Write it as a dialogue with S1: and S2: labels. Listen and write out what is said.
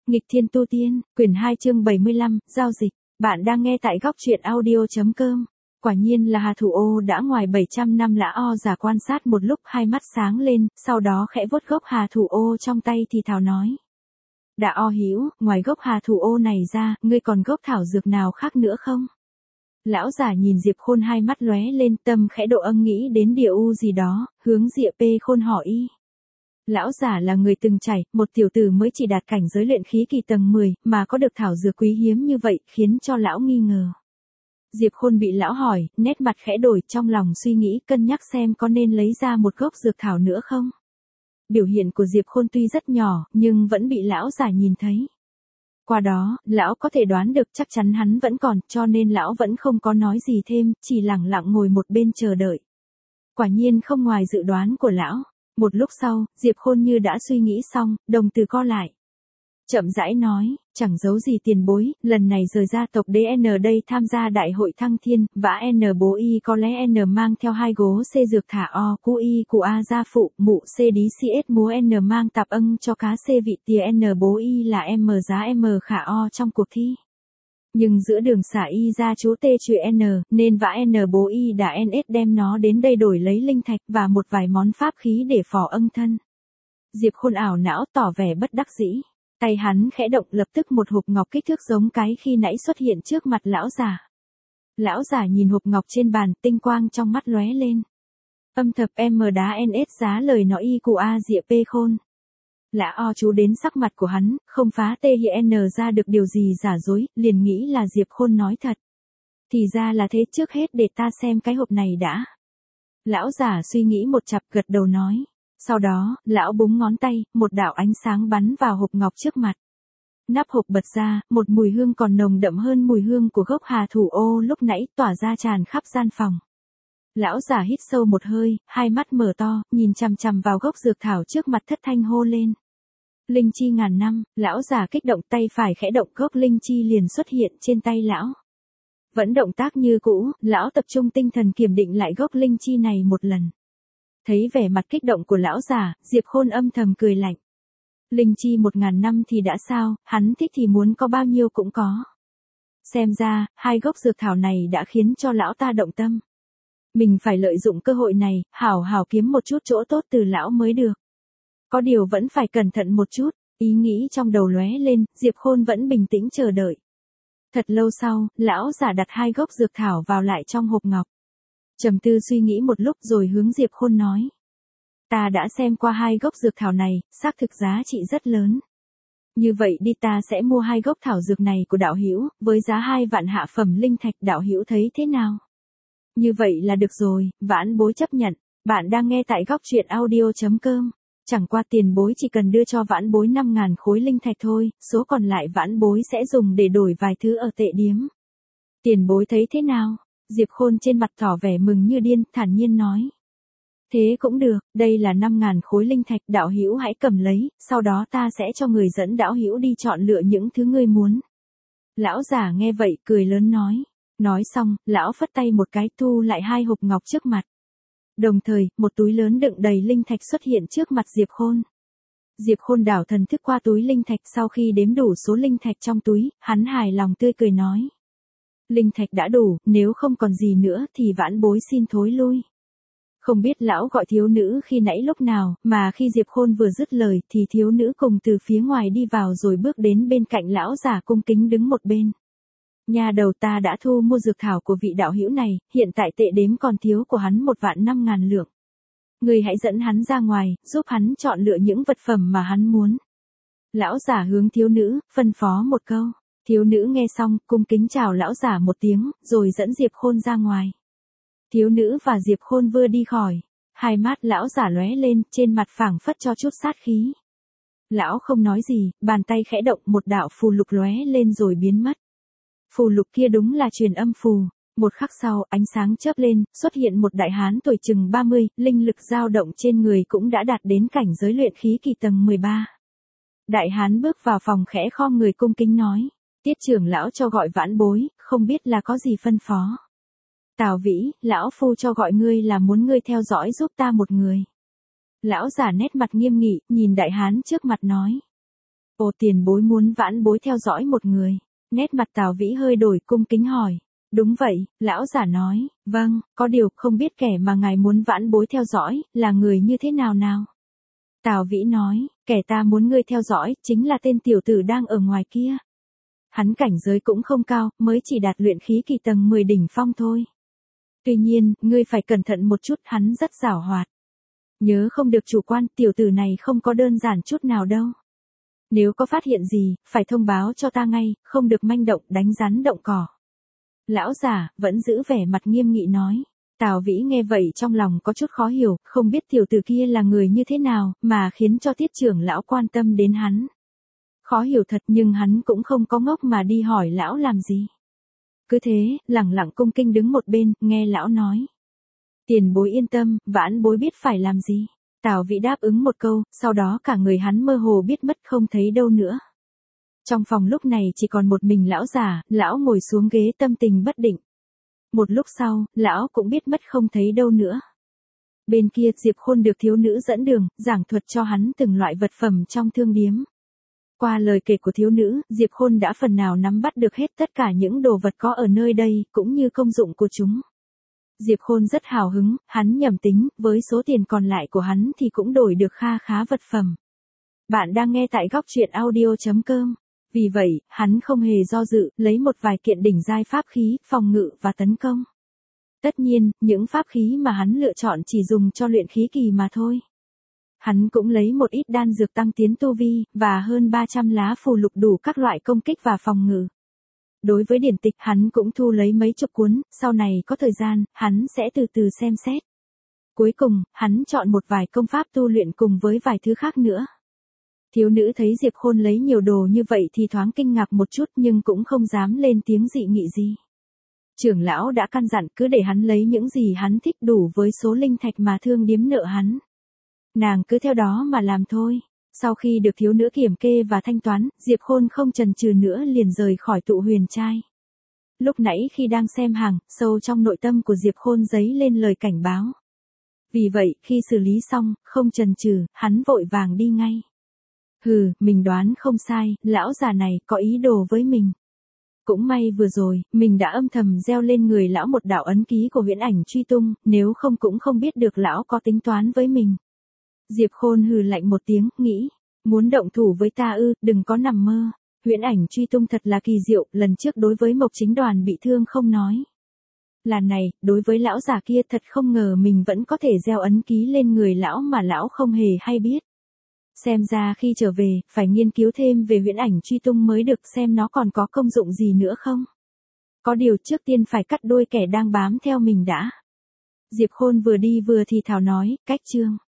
S1: Nghịch thiên tu tiên, quyển 2 chương 75, giao dịch. Bạn đang nghe tại góc truyện audio.com. Quả nhiên là Hà Thủ Ô đã ngoài 700 năm. Lã O giả quan sát một lúc, hai mắt sáng lên, sau đó khẽ vuốt gốc Hà Thủ Ô trong tay thì thào nói. Đạ O hữu, ngoài gốc Hà Thủ Ô này ra, ngươi còn gốc thảo dược nào khác nữa không? Lão giả nhìn Diệp Khôn, hai mắt lóe lên, tâm khẽ độ âm nghĩ đến địa u gì đó, hướng Diệp Khôn hỏi y. Lão giả là người từng trải, một tiểu tử mới chỉ đạt cảnh giới luyện khí kỳ tầng 10, mà có được thảo dược quý hiếm như vậy, khiến cho lão nghi ngờ. Diệp Khôn bị lão hỏi, nét mặt khẽ đổi, trong lòng suy nghĩ cân nhắc xem có nên lấy ra một gốc dược thảo nữa không. Biểu hiện của Diệp Khôn tuy rất nhỏ, nhưng vẫn bị lão giả nhìn thấy. Qua đó, lão có thể đoán được chắc chắn hắn vẫn còn, cho nên lão vẫn không có nói gì thêm, chỉ lặng lặng ngồi một bên chờ đợi. Quả nhiên không ngoài dự đoán của lão. Một lúc sau, Diệp Khôn như đã suy nghĩ xong, đồng tử co lại. Chậm rãi nói, chẳng giấu gì tiền bối, lần này rời gia tộc DN đây tham gia đại hội thăng thiên, vã N bố y có lẽ N mang theo 2 gố C dược thả O cu y cụ A gia phụ, mụ C đí CS múa N mang tạp ân cho cá C vị tìa N bố y là M giá M khả O trong cuộc thi. Nhưng giữa đường xả y ra chú T trừ N, nên vã N bố y đã NS đem nó đến đây đổi lấy linh thạch và một vài món pháp khí để phò ân thân. Diệp Khôn ảo não tỏ vẻ bất đắc dĩ. Tay hắn khẽ động, lập tức một hộp ngọc kích thước giống cái khi nãy xuất hiện trước mặt lão giả. Lão giả nhìn hộp ngọc trên bàn, tinh quang trong mắt lóe lên. Âm thập M đá NS giá lời nói y cụ A Diệp Khôn. Lã O chú đến sắc mặt của hắn, không phá tê hi n ra được điều gì giả dối, liền nghĩ là Diệp Khôn nói thật. Thì ra là thế, trước hết để ta xem cái hộp này đã. Lão giả suy nghĩ một chặp, gật đầu nói. Sau đó, lão búng ngón tay, một đạo ánh sáng bắn vào hộp ngọc trước mặt. Nắp hộp bật ra, một mùi hương còn nồng đậm hơn mùi hương của gốc Hà Thủ Ô lúc nãy tỏa ra tràn khắp gian phòng. Lão giả hít sâu một hơi, hai mắt mở to, nhìn chằm chằm vào gốc dược thảo trước mặt, thất thanh hô lên. Linh chi ngàn năm, lão giả kích động, tay phải khẽ động, gốc linh chi liền xuất hiện trên tay lão. Vẫn động tác như cũ, lão tập trung tinh thần kiểm định lại gốc linh chi này một lần. Thấy vẻ mặt kích động của lão giả, Diệp Khôn âm thầm cười lạnh. Linh chi 1000 năm thì đã sao, hắn thích thì muốn có bao nhiêu cũng có. Xem ra, 2 gốc dược thảo này đã khiến cho lão ta động tâm. Mình phải lợi dụng cơ hội này, hảo hảo kiếm một chút chỗ tốt từ lão mới được. Có điều vẫn phải cẩn thận một chút, ý nghĩ trong đầu lóe lên, Diệp Khôn vẫn bình tĩnh chờ đợi. Thật lâu sau, lão giả đặt 2 gốc dược thảo vào lại trong hộp ngọc. Trầm tư suy nghĩ một lúc rồi hướng Diệp Khôn nói. Ta đã xem qua 2 gốc dược thảo này, xác thực giá trị rất lớn. Như vậy đi, ta sẽ mua 2 gốc thảo dược này của đạo hữu, với giá 2 vạn hạ phẩm linh thạch, đạo hữu thấy thế nào? Như vậy là được rồi, vãn bối chấp nhận. Bạn đang nghe tại góc truyện audio.com. Chẳng qua tiền bối chỉ cần đưa cho vãn bối 5.000 khối linh thạch thôi, số còn lại vãn bối sẽ dùng để đổi vài thứ ở tệ điếm. Tiền bối thấy thế nào? Diệp Khôn trên mặt tỏ vẻ mừng như điên, thản nhiên nói. Thế cũng được, đây là 5.000 khối linh thạch, đạo hữu hãy cầm lấy, sau đó ta sẽ cho người dẫn đạo hữu đi chọn lựa những thứ ngươi muốn. Lão giả nghe vậy, cười lớn nói. Nói xong, lão phất tay một cái, thu lại 2 hộp ngọc trước mặt. Đồng thời, một túi lớn đựng đầy linh thạch xuất hiện trước mặt Diệp Khôn. Diệp Khôn đảo thần thức qua túi linh thạch, sau khi đếm đủ số linh thạch trong túi, hắn hài lòng tươi cười nói. Linh thạch đã đủ, nếu không còn gì nữa thì vãn bối xin thối lui. Không biết lão gọi thiếu nữ khi nãy lúc nào, mà khi Diệp Khôn vừa dứt lời thì thiếu nữ cùng từ phía ngoài đi vào rồi bước đến bên cạnh lão giả cung kính đứng một bên. Nhà đầu, ta đã thu mua dược thảo của vị đạo hữu này, hiện tại tệ đếm còn thiếu của hắn 1.500.000 lượng. Người hãy dẫn hắn ra ngoài, giúp hắn chọn lựa những vật phẩm mà hắn muốn. Lão giả hướng thiếu nữ, phân phó một câu. Thiếu nữ nghe xong, cung kính chào lão giả một tiếng, rồi dẫn Diệp Khôn ra ngoài. Thiếu nữ và Diệp Khôn vừa đi khỏi, hai mắt lão giả lóe lên, trên mặt phảng phất cho chút sát khí. Lão không nói gì, bàn tay khẽ động, một đạo phù lục lóe lên rồi biến mất. Phù lục kia đúng là truyền âm phù. Một khắc sau, ánh sáng chớp lên, xuất hiện một đại hán tuổi chừng 30, linh lực dao động trên người cũng đã đạt đến cảnh giới luyện khí kỳ tầng 13. Đại hán bước vào phòng khẽ khom người cung kính nói. Tiết trưởng lão cho gọi vãn bối, không biết là có gì phân phó. Tào Vĩ, lão phu cho gọi ngươi là muốn ngươi theo dõi giúp ta một người. Lão giả nét mặt nghiêm nghị, nhìn đại hán trước mặt nói. Ồ, tiền bối muốn vãn bối theo dõi một người. Nét mặt Tào Vĩ hơi đổi, cung kính hỏi. Đúng vậy, lão giả nói, vâng, có điều không biết kẻ mà ngài muốn vãn bối theo dõi, là người như thế nào nào? Tào Vĩ nói, kẻ ta muốn ngươi theo dõi, chính là tên tiểu tử đang ở ngoài kia. Hắn cảnh giới cũng không cao, mới chỉ đạt luyện khí kỳ tầng 10 đỉnh phong thôi. Tuy nhiên, ngươi phải cẩn thận một chút, hắn rất giảo hoạt. Nhớ không được chủ quan, tiểu tử này không có đơn giản chút nào đâu. Nếu có phát hiện gì, phải thông báo cho ta ngay, không được manh động, đánh rắn động cỏ. Lão giả, vẫn giữ vẻ mặt nghiêm nghị nói. Tào Vĩ nghe vậy trong lòng có chút khó hiểu, không biết tiểu tử kia là người như thế nào, mà khiến cho Tiết trưởng lão quan tâm đến hắn. Khó hiểu thật, nhưng hắn cũng không có ngốc mà đi hỏi lão làm gì. Cứ thế, lẳng lặng cung kính đứng một bên, nghe lão nói. Tiền bối yên tâm, vãn bối biết phải làm gì. Tào Vĩ đáp ứng một câu, sau đó cả người hắn mơ hồ biết mất không thấy đâu nữa. Trong phòng lúc này chỉ còn một mình lão già, lão ngồi xuống ghế tâm tình bất định. Một lúc sau, lão cũng biết mất không thấy đâu nữa. Bên kia Diệp Khôn được thiếu nữ dẫn đường, giảng thuật cho hắn từng loại vật phẩm trong thương điếm. Qua lời kể của thiếu nữ, Diệp Khôn đã phần nào nắm bắt được hết tất cả những đồ vật có ở nơi đây, cũng như công dụng của chúng. Diệp Khôn rất hào hứng, hắn nhẩm tính, với số tiền còn lại của hắn thì cũng đổi được kha khá vật phẩm. Bạn đang nghe tại góc truyện audio.com. Vì vậy, hắn không hề do dự, lấy một vài kiện đỉnh giai pháp khí, phòng ngự và tấn công. Tất nhiên, những pháp khí mà hắn lựa chọn chỉ dùng cho luyện khí kỳ mà thôi. Hắn cũng lấy một ít đan dược tăng tiến tu vi, và hơn 300 lá phù lục đủ các loại công kích và phòng ngự. Đối với điển tịch hắn cũng thu lấy mấy chục cuốn, sau này có thời gian, hắn sẽ từ từ xem xét. Cuối cùng, hắn chọn một vài công pháp tu luyện cùng với vài thứ khác nữa. Thiếu nữ thấy Diệp Khôn lấy nhiều đồ như vậy thì thoáng kinh ngạc một chút nhưng cũng không dám lên tiếng dị nghị gì. Trưởng lão đã căn dặn cứ để hắn lấy những gì hắn thích đủ với số linh thạch mà thương điếm nợ hắn. Nàng cứ theo đó mà làm thôi. Sau khi được thiếu nữ kiểm kê và thanh toán, Diệp Khôn không chần chừ nữa liền rời khỏi tụ huyền trai. Lúc nãy khi đang xem hàng, sâu trong nội tâm của Diệp Khôn dấy lên lời cảnh báo. Vì vậy, khi xử lý xong, không chần chừ, hắn vội vàng đi ngay. Hừ, mình đoán không sai, lão già này có ý đồ với mình. Cũng may vừa rồi, mình đã âm thầm gieo lên người lão một đạo ấn ký của huyễn ảnh truy tung, nếu không cũng không biết được lão có tính toán với mình. Diệp Khôn hừ lạnh một tiếng, nghĩ, muốn động thủ với ta ư, đừng có nằm mơ. Huyễn ảnh truy tung thật là kỳ diệu, lần trước đối với Mộc Chính Đoàn bị thương không nói. Lần này, đối với lão già kia thật không ngờ mình vẫn có thể gieo ấn ký lên người lão mà lão không hề hay biết. Xem ra khi trở về, phải nghiên cứu thêm về huyễn ảnh truy tung mới được xem nó còn có công dụng gì nữa không. Có điều trước tiên phải cắt đuôi kẻ đang bám theo mình đã. Diệp Khôn vừa đi vừa thì thào nói, cách chương.